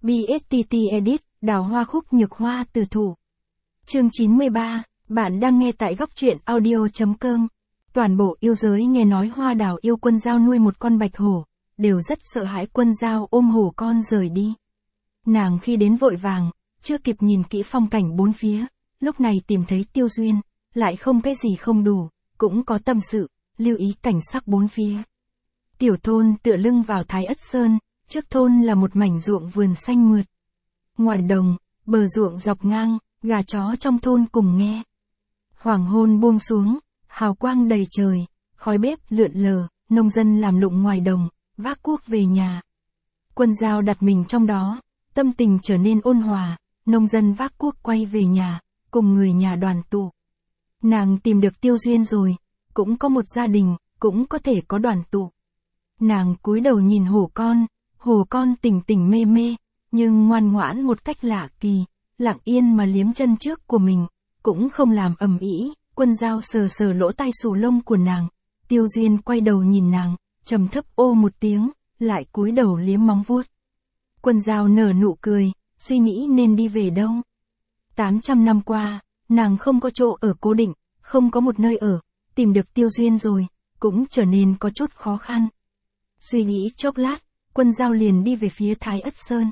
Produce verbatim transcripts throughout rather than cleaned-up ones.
bê ét tê tê Edit, đào hoa khúc nhược hoa từ thủ. Chương chín mươi ba, bạn đang nghe tại góc truyện audio.com. Toàn bộ yêu giới nghe nói Hoa Đào yêu Quân Dao nuôi một con bạch hổ, đều rất sợ hãi Quân Dao ôm hổ con rời đi. Nàng khi đến vội vàng, chưa kịp nhìn kỹ phong cảnh bốn phía, lúc này tìm thấy Tiêu Duyên, lại không cái gì không đủ, cũng có tâm sự, lưu ý cảnh sắc bốn phía. Tiểu thôn tựa lưng vào Thái Ất Sơn, trước thôn là một mảnh ruộng vườn xanh mượt. Ngoài đồng, bờ ruộng dọc ngang, gà chó trong thôn cùng nghe. Hoàng hôn buông xuống, hào quang đầy trời, khói bếp lượn lờ, nông dân làm lụng ngoài đồng, vác cuốc về nhà. Quân Dao đặt mình trong đó, tâm tình trở nên ôn hòa, nông dân vác cuốc quay về nhà, cùng người nhà đoàn tụ. Nàng tìm được Tiêu Duyên rồi, cũng có một gia đình, cũng có thể có đoàn tụ. Nàng cúi đầu nhìn hổ con, hổ con tỉnh tỉnh mê mê, nhưng ngoan ngoãn một cách lạ kỳ, lặng yên mà liếm chân trước của mình, cũng không làm ầm ĩ. Quân Dao sờ sờ lỗ tai xù lông của nàng, Tiêu Duyên quay đầu nhìn nàng, trầm thấp ô một tiếng, lại cúi đầu liếm móng vuốt. Quân Dao nở nụ cười, suy nghĩ nên đi về đâu. tám trăm năm qua, nàng không có chỗ ở cố định, không có một nơi ở, tìm được Tiêu Duyên rồi, cũng trở nên có chút khó khăn. Suy nghĩ chốc lát, Quân Dao liền đi về phía Thái Ất Sơn.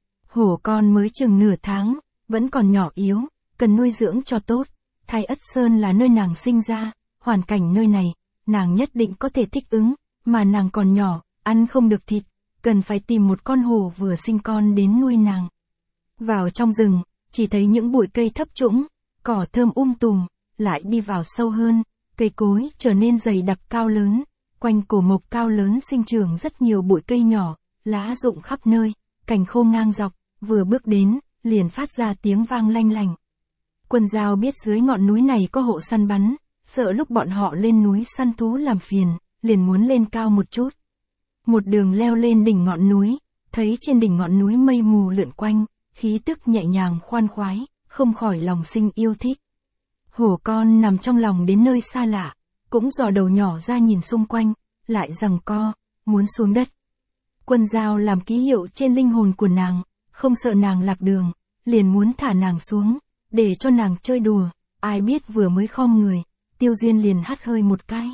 Hổ con mới chừng nửa tháng, vẫn còn nhỏ yếu, cần nuôi dưỡng cho tốt. Thái Ất Sơn là nơi nàng sinh ra, hoàn cảnh nơi này, nàng nhất định có thể thích ứng, mà nàng còn nhỏ, ăn không được thịt, cần phải tìm một con hổ vừa sinh con đến nuôi nàng. Vào trong rừng, chỉ thấy những bụi cây thấp trũng, cỏ thơm um tùm, lại đi vào sâu hơn, cây cối trở nên dày đặc cao lớn, quanh cổ mộc cao lớn sinh trưởng rất nhiều bụi cây nhỏ, lá rụng khắp nơi, cành khô ngang dọc, vừa bước đến, liền phát ra tiếng vang lanh lành. Quân Dao biết dưới ngọn núi này có hộ săn bắn, sợ lúc bọn họ lên núi săn thú làm phiền, liền muốn lên cao một chút. Một đường leo lên đỉnh ngọn núi, thấy trên đỉnh ngọn núi mây mù lượn quanh, khí tức nhẹ nhàng khoan khoái, không khỏi lòng sinh yêu thích. Hổ con nằm trong lòng đến nơi xa lạ, cũng dò đầu nhỏ ra nhìn xung quanh, lại giằng co, muốn xuống đất. Quân Dao làm ký hiệu trên linh hồn của nàng, không sợ nàng lạc đường, liền muốn thả nàng xuống, để cho nàng chơi đùa, ai biết vừa mới khom người, Tiêu Duyên liền hắt hơi một cái.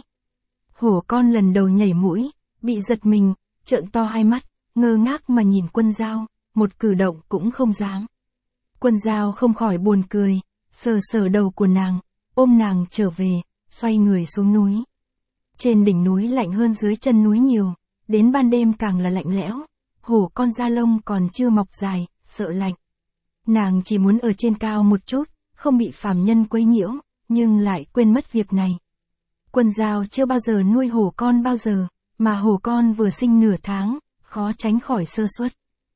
Hổ con lần đầu nhảy mũi, bị giật mình, trợn to hai mắt, ngơ ngác mà nhìn Quân Dao, một cử động cũng không dám. Quân Dao không khỏi buồn cười, sờ sờ đầu của nàng, ôm nàng trở về, xoay người xuống núi. Trên đỉnh núi lạnh hơn dưới chân núi nhiều, đến ban đêm càng là lạnh lẽo, hổ con da lông còn chưa mọc dài, sợ lạnh. Nàng chỉ muốn ở trên cao một chút, không bị phàm nhân quấy nhiễu, nhưng lại quên mất việc này. Quân Dao chưa bao giờ nuôi hổ con bao giờ, mà hổ con vừa sinh nửa tháng, khó tránh khỏi sơ suất.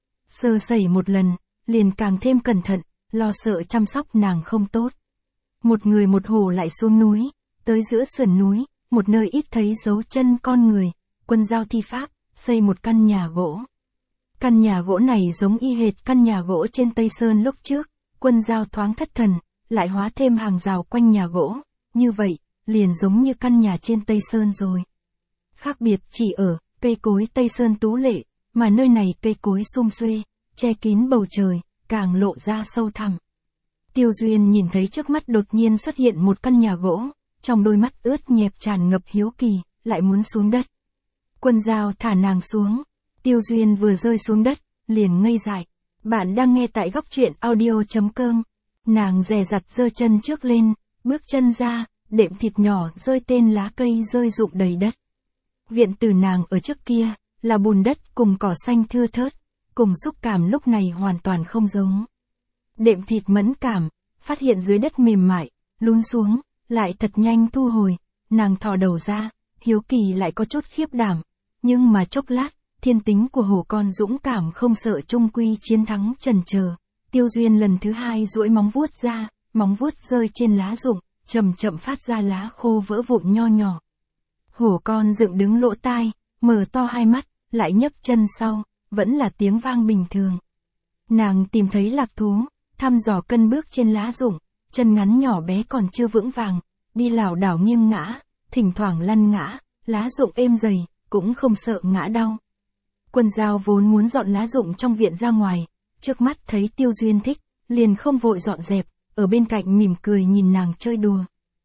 Sơ sẩy một lần, liền càng thêm cẩn thận, lo sợ chăm sóc nàng không tốt. Một người một hổ lại xuống núi, tới giữa sườn núi, một nơi ít thấy dấu chân con người, Quân Dao thi pháp, xây một căn nhà gỗ. Căn nhà gỗ này giống y hệt căn nhà gỗ trên Tây Sơn lúc trước, Quân Dao thoáng thất thần, lại hóa thêm hàng rào quanh nhà gỗ, như vậy, liền giống như căn nhà trên Tây Sơn rồi. Khác biệt chỉ ở, cây cối Tây Sơn tú lệ, mà nơi này cây cối sum xuê, che kín bầu trời, càng lộ ra sâu thẳm. Tiêu Duyên nhìn thấy trước mắt đột nhiên xuất hiện một căn nhà gỗ, trong đôi mắt ướt nhẹp tràn ngập hiếu kỳ, lại muốn xuống đất. Quân Dao thả nàng xuống, Tiêu Duyên vừa rơi xuống đất, liền ngây dại. Bạn đang nghe tại góc truyện audio.com. Nàng dè dặt giơ chân trước lên, bước chân ra, đệm thịt nhỏ rơi tên lá cây rơi rụng đầy đất. Viện tử nàng ở trước kia, là bùn đất cùng cỏ xanh thưa thớt, cùng xúc cảm lúc này hoàn toàn không giống. Đệm thịt mẫn cảm, phát hiện dưới đất mềm mại, lún xuống, lại thật nhanh thu hồi, nàng thò đầu ra, hiếu kỳ lại có chút khiếp đảm, nhưng mà chốc lát, thiên tính của hổ con dũng cảm không sợ trung quy chiến thắng chần chờ. Tiêu Duyên lần thứ hai duỗi móng vuốt ra, móng vuốt rơi trên lá rụng, chậm chậm phát ra lá khô vỡ vụn nho nhỏ. Hổ con dựng đứng lỗ tai, mở to hai mắt, lại nhấc chân sau, vẫn là tiếng vang bình thường. Nàng tìm thấy lạc thú, thăm dò cân bước trên lá rụng, chân ngắn nhỏ bé còn chưa vững vàng, đi lảo đảo nghiêng ngã, thỉnh thoảng lăn ngã, lá rụng êm dày, cũng không sợ ngã đau. Quân Dao vốn muốn dọn lá rụng trong viện ra ngoài, trước mắt thấy Tiêu Duyên thích, liền không vội dọn dẹp, ở bên cạnh mỉm cười nhìn nàng chơi đùa.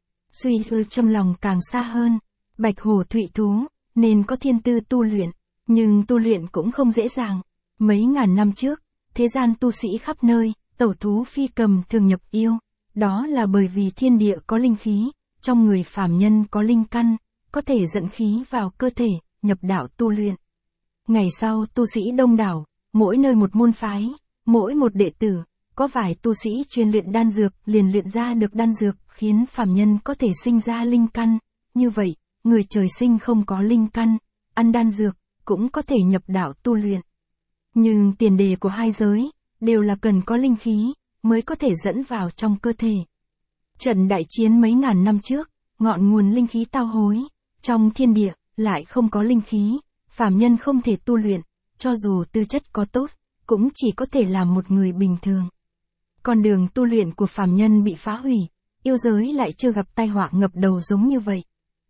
Suy tư trong lòng càng xa hơn, bạch hổ thụy thú, nên có thiên tư tu luyện, nhưng tu luyện cũng không dễ dàng. Mấy ngàn năm trước, thế gian tu sĩ khắp nơi, tẩu thú phi cầm thường nhập yêu, đó là bởi vì thiên địa có linh khí, trong người phàm nhân có linh căn, có thể dẫn khí vào cơ thể, nhập đạo tu luyện. Ngày sau tu sĩ đông đảo, mỗi nơi một môn phái, mỗi một đệ tử, có vài tu sĩ chuyên luyện đan dược liền luyện ra được đan dược, khiến phàm nhân có thể sinh ra linh căn. Như vậy, người trời sinh không có linh căn, ăn đan dược, cũng có thể nhập đạo tu luyện. Nhưng tiền đề của hai giới, đều là cần có linh khí, mới có thể dẫn vào trong cơ thể. Trận đại chiến mấy ngàn năm trước, ngọn nguồn linh khí tao hối, trong thiên địa, lại không có linh khí, phàm nhân không thể tu luyện, cho dù tư chất có tốt, cũng chỉ có thể làm một người bình thường. Con đường tu luyện của phàm nhân bị phá hủy, yêu giới lại chưa gặp tai họa ngập đầu giống như vậy.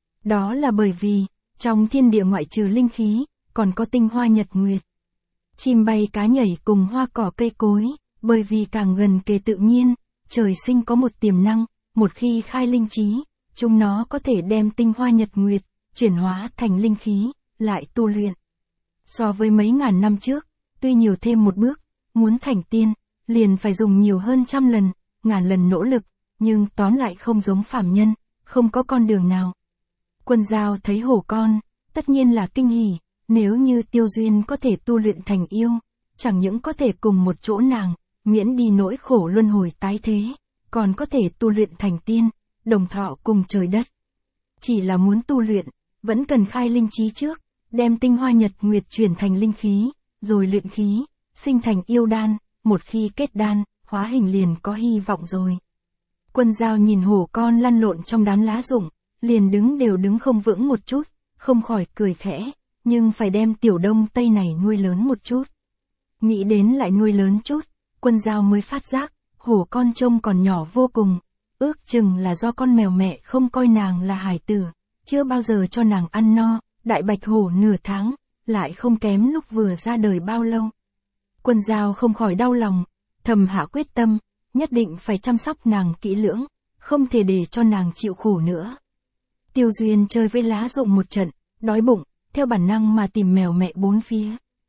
Đó là bởi vì, trong thiên địa ngoại trừ linh khí, còn có tinh hoa nhật nguyệt. Chim bay cá nhảy cùng hoa cỏ cây cối, bởi vì càng gần kề tự nhiên, trời sinh có một tiềm năng, một khi khai linh trí, chúng nó có thể đem tinh hoa nhật nguyệt, chuyển hóa thành linh khí, lại tu luyện. So với mấy ngàn năm trước, tuy nhiều thêm một bước, muốn thành tiên, liền phải dùng nhiều hơn trăm lần, ngàn lần nỗ lực, nhưng tóm lại không giống phàm nhân, không có con đường nào. Quân Giao thấy hổ con, tất nhiên là kinh hỉ, nếu như Tiêu Duyên có thể tu luyện thành yêu, chẳng những có thể cùng một chỗ nàng, miễn đi nỗi khổ luân hồi tái thế, còn có thể tu luyện thành tiên, đồng thọ cùng trời đất. Chỉ là muốn tu luyện, vẫn cần khai linh trí trước, đem tinh hoa nhật nguyệt chuyển thành linh khí, rồi luyện khí, sinh thành yêu đan, một khi kết đan, hóa hình liền có hy vọng rồi. Quân Giao nhìn hổ con lăn lộn trong đám lá rụng, liền đứng đều đứng không vững một chút, không khỏi cười khẽ, nhưng phải đem tiểu đông tây này nuôi lớn một chút. Nghĩ đến lại nuôi lớn chút, Quân Giao mới phát giác, hổ con trông còn nhỏ vô cùng, ước chừng là do con mèo mẹ không coi nàng là hải tử, chưa bao giờ cho nàng ăn no, đại bạch hổ nửa tháng, lại không kém lúc vừa ra đời bao lâu. Quân Giao không khỏi đau lòng, thầm hạ quyết tâm, nhất định phải chăm sóc nàng kỹ lưỡng, không thể để cho nàng chịu khổ nữa. Tiêu Duyên chơi với lá rụng một trận, đói bụng, theo bản năng mà tìm mèo mẹ bốn phía.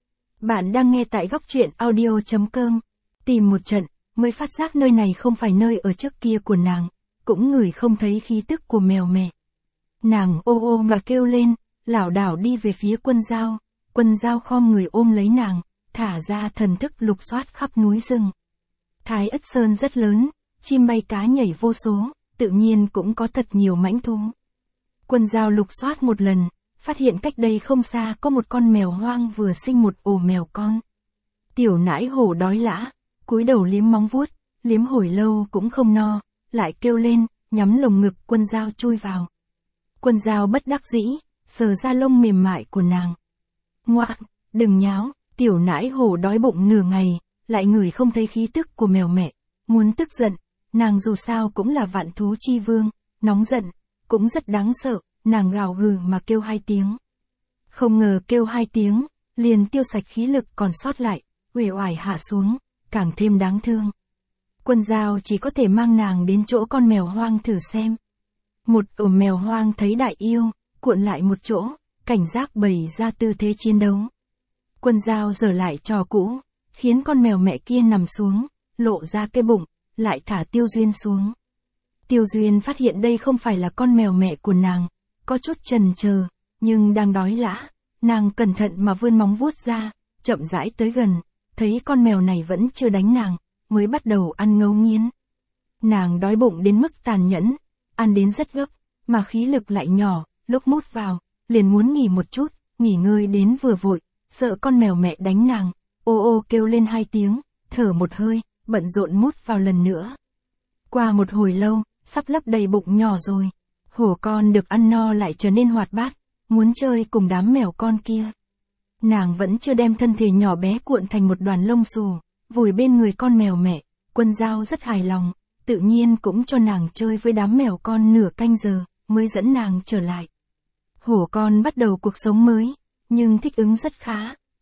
Bạn đang nghe tại góc truyện audio chấm com, tìm một trận, mới phát giác nơi này không phải nơi ở trước kia của nàng, cũng ngửi không thấy khí tức của mèo mẹ. Nàng ô ô mà kêu lên, lảo đảo đi về phía Quân Giao, Quân Giao khom người ôm lấy nàng, thả ra thần thức lục soát khắp núi rừng. Thái Ất Sơn rất lớn, chim bay cá nhảy vô số, tự nhiên cũng có thật nhiều mãnh thú. Quân Giao lục soát một lần, phát hiện cách đây không xa có một con mèo hoang vừa sinh một ổ mèo con. Tiểu nãi hổ đói lã, cúi đầu liếm móng vuốt, liếm hồi lâu cũng không no, lại kêu lên, nhắm lồng ngực Quân Giao chui vào. Quân Giao bất đắc dĩ, sờ ra lông mềm mại của nàng. Ngoạ, đừng nháo, tiểu nãi hổ đói bụng nửa ngày, lại ngửi không thấy khí tức của mèo mẹ, muốn tức giận, nàng dù sao cũng là vạn thú chi vương, nóng giận, cũng rất đáng sợ, nàng gào gừ mà kêu hai tiếng. Không ngờ kêu hai tiếng, liền tiêu sạch khí lực còn sót lại, uể oải hạ xuống, càng thêm đáng thương. Quân Giao chỉ có thể mang nàng đến chỗ con mèo hoang thử xem. Một ổ mèo hoang thấy đại yêu, cuộn lại một chỗ, cảnh giác bày ra tư thế chiến đấu. Quân Giao giở lại trò cũ, khiến con mèo mẹ kia nằm xuống, lộ ra cái bụng, lại thả Tiêu Duyên xuống. Tiêu Duyên phát hiện đây không phải là con mèo mẹ của nàng, có chút chần chờ, nhưng đang đói lã, nàng cẩn thận mà vươn móng vuốt ra, chậm rãi tới gần, thấy con mèo này vẫn chưa đánh nàng, mới bắt đầu ăn ngấu nghiến. Nàng đói bụng đến mức tàn nhẫn, ăn đến rất gấp, mà khí lực lại nhỏ, lúc mút vào, liền muốn nghỉ một chút, nghỉ ngơi đến vừa vội, sợ con mèo mẹ đánh nàng, ô ô kêu lên hai tiếng, thở một hơi, bận rộn mút vào lần nữa. Qua một hồi lâu, sắp lấp đầy bụng nhỏ rồi, hổ con được ăn no lại trở nên hoạt bát, muốn chơi cùng đám mèo con kia. Nàng vẫn chưa đem thân thể nhỏ bé cuộn thành một đoàn lông xù, vùi bên người con mèo mẹ, Quân Giao rất hài lòng, tự nhiên cũng cho nàng chơi với đám mèo con nửa canh giờ, mới dẫn nàng trở lại. Hổ con bắt đầu cuộc sống mới, nhưng thích ứng rất khá,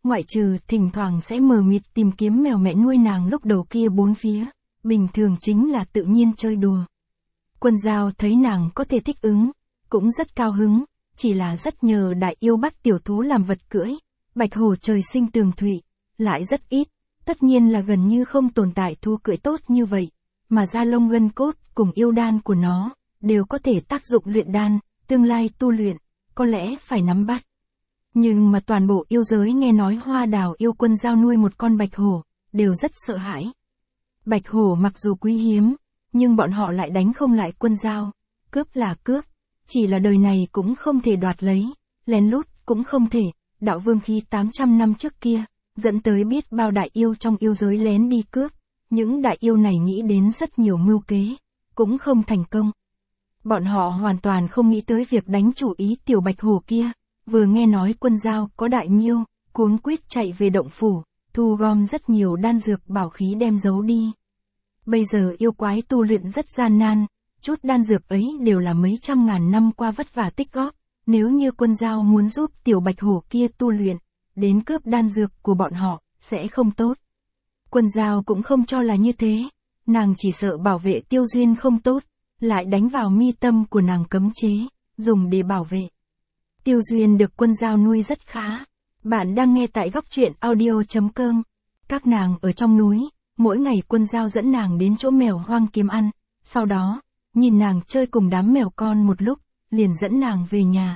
ngoại trừ thỉnh thoảng sẽ mờ mịt tìm kiếm mèo mẹ nuôi nàng lúc đầu kia bốn phía, bình thường chính là tự nhiên chơi đùa. Quân Dao thấy nàng có thể thích ứng, cũng rất cao hứng, chỉ là rất nhờ đại yêu bắt tiểu thú làm vật cưỡi, bạch hổ trời sinh tường thụy, lại rất ít, tất nhiên là gần như không tồn tại thú cưỡi tốt như vậy, mà da lông gân cốt cùng yêu đan của nó, đều có thể tác dụng luyện đan, tương lai tu luyện, có lẽ phải nắm bắt. Nhưng mà toàn bộ yêu giới nghe nói Hoa Đào yêu Quân Dao nuôi một con bạch hổ, đều rất sợ hãi. Bạch hổ mặc dù quý hiếm, nhưng bọn họ lại đánh không lại Quân Dao, cướp là cướp, chỉ là đời này cũng không thể đoạt lấy, lén lút cũng không thể, đạo vương khí tám trăm năm trước kia, dẫn tới biết bao đại yêu trong yêu giới lén đi cướp, những đại yêu này nghĩ đến rất nhiều mưu kế, cũng không thành công. Bọn họ hoàn toàn không nghĩ tới việc đánh chủ ý tiểu bạch hổ kia, vừa nghe nói Quân Dao có đại miêu, cuống quýt chạy về động phủ, thu gom rất nhiều đan dược bảo khí đem giấu đi. Bây giờ yêu quái tu luyện rất gian nan, chút đan dược ấy đều là mấy trăm ngàn năm qua vất vả tích góp, nếu như Quân Dao muốn giúp tiểu bạch hổ kia tu luyện, đến cướp đan dược của bọn họ, sẽ không tốt. Quân Dao cũng không cho là như thế, nàng chỉ sợ bảo vệ Tiêu Duyên không tốt, lại đánh vào mi tâm của nàng cấm chế, dùng để bảo vệ. Tiêu Duyên được Quân Dao nuôi rất khá. Bạn đang nghe tại góc truyện audio chấm com. Các nàng ở trong núi, mỗi ngày Quân Dao dẫn nàng đến chỗ mèo hoang kiếm ăn, sau đó, nhìn nàng chơi cùng đám mèo con một lúc, liền dẫn nàng về nhà.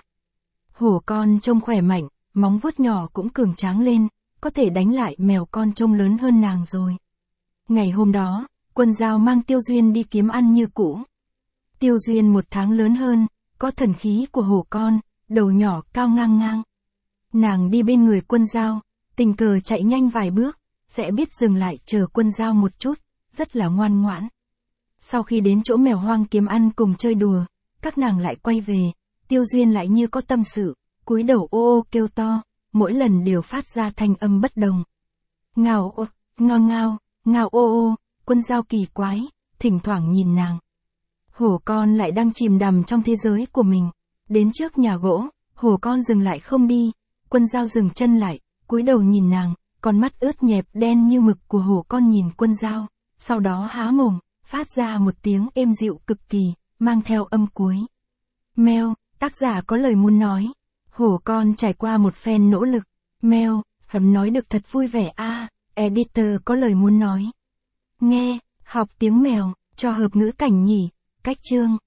Hổ con trông khỏe mạnh, móng vuốt nhỏ cũng cường tráng lên, có thể đánh lại mèo con trông lớn hơn nàng rồi. Ngày hôm đó, Quân Dao mang Tiêu Duyên đi kiếm ăn như cũ. Tiêu Duyên một tháng lớn hơn, có thần khí của hổ con, đầu nhỏ cao ngang ngang. Nàng đi bên người Quân Dao, tình cờ chạy nhanh vài bước, sẽ biết dừng lại chờ Quân Dao một chút, rất là ngoan ngoãn. Sau khi đến chỗ mèo hoang kiếm ăn cùng chơi đùa, các nàng lại quay về, Tiêu Duyên lại như có tâm sự, cúi đầu ô ô kêu to, mỗi lần đều phát ra thanh âm bất đồng. Ngao ô, ngao ngao, ngao ô ô, Quân Dao kỳ quái, thỉnh thoảng nhìn nàng. Hổ con lại đang chìm đắm trong thế giới của mình. Đến trước nhà gỗ, hổ con dừng lại không đi, Quân Dao dừng chân lại, cúi đầu nhìn nàng, con mắt ướt nhẹp đen như mực của hổ con nhìn Quân Dao, sau đó há mồm, phát ra một tiếng êm dịu cực kỳ, mang theo âm cuối. Meo, tác giả có lời muốn nói. Hổ con trải qua một phen nỗ lực. Meo, hầm nói được thật vui vẻ a. À, editor có lời muốn nói. Nghe, học tiếng mèo, cho hợp ngữ cảnh nhỉ. Cách chương.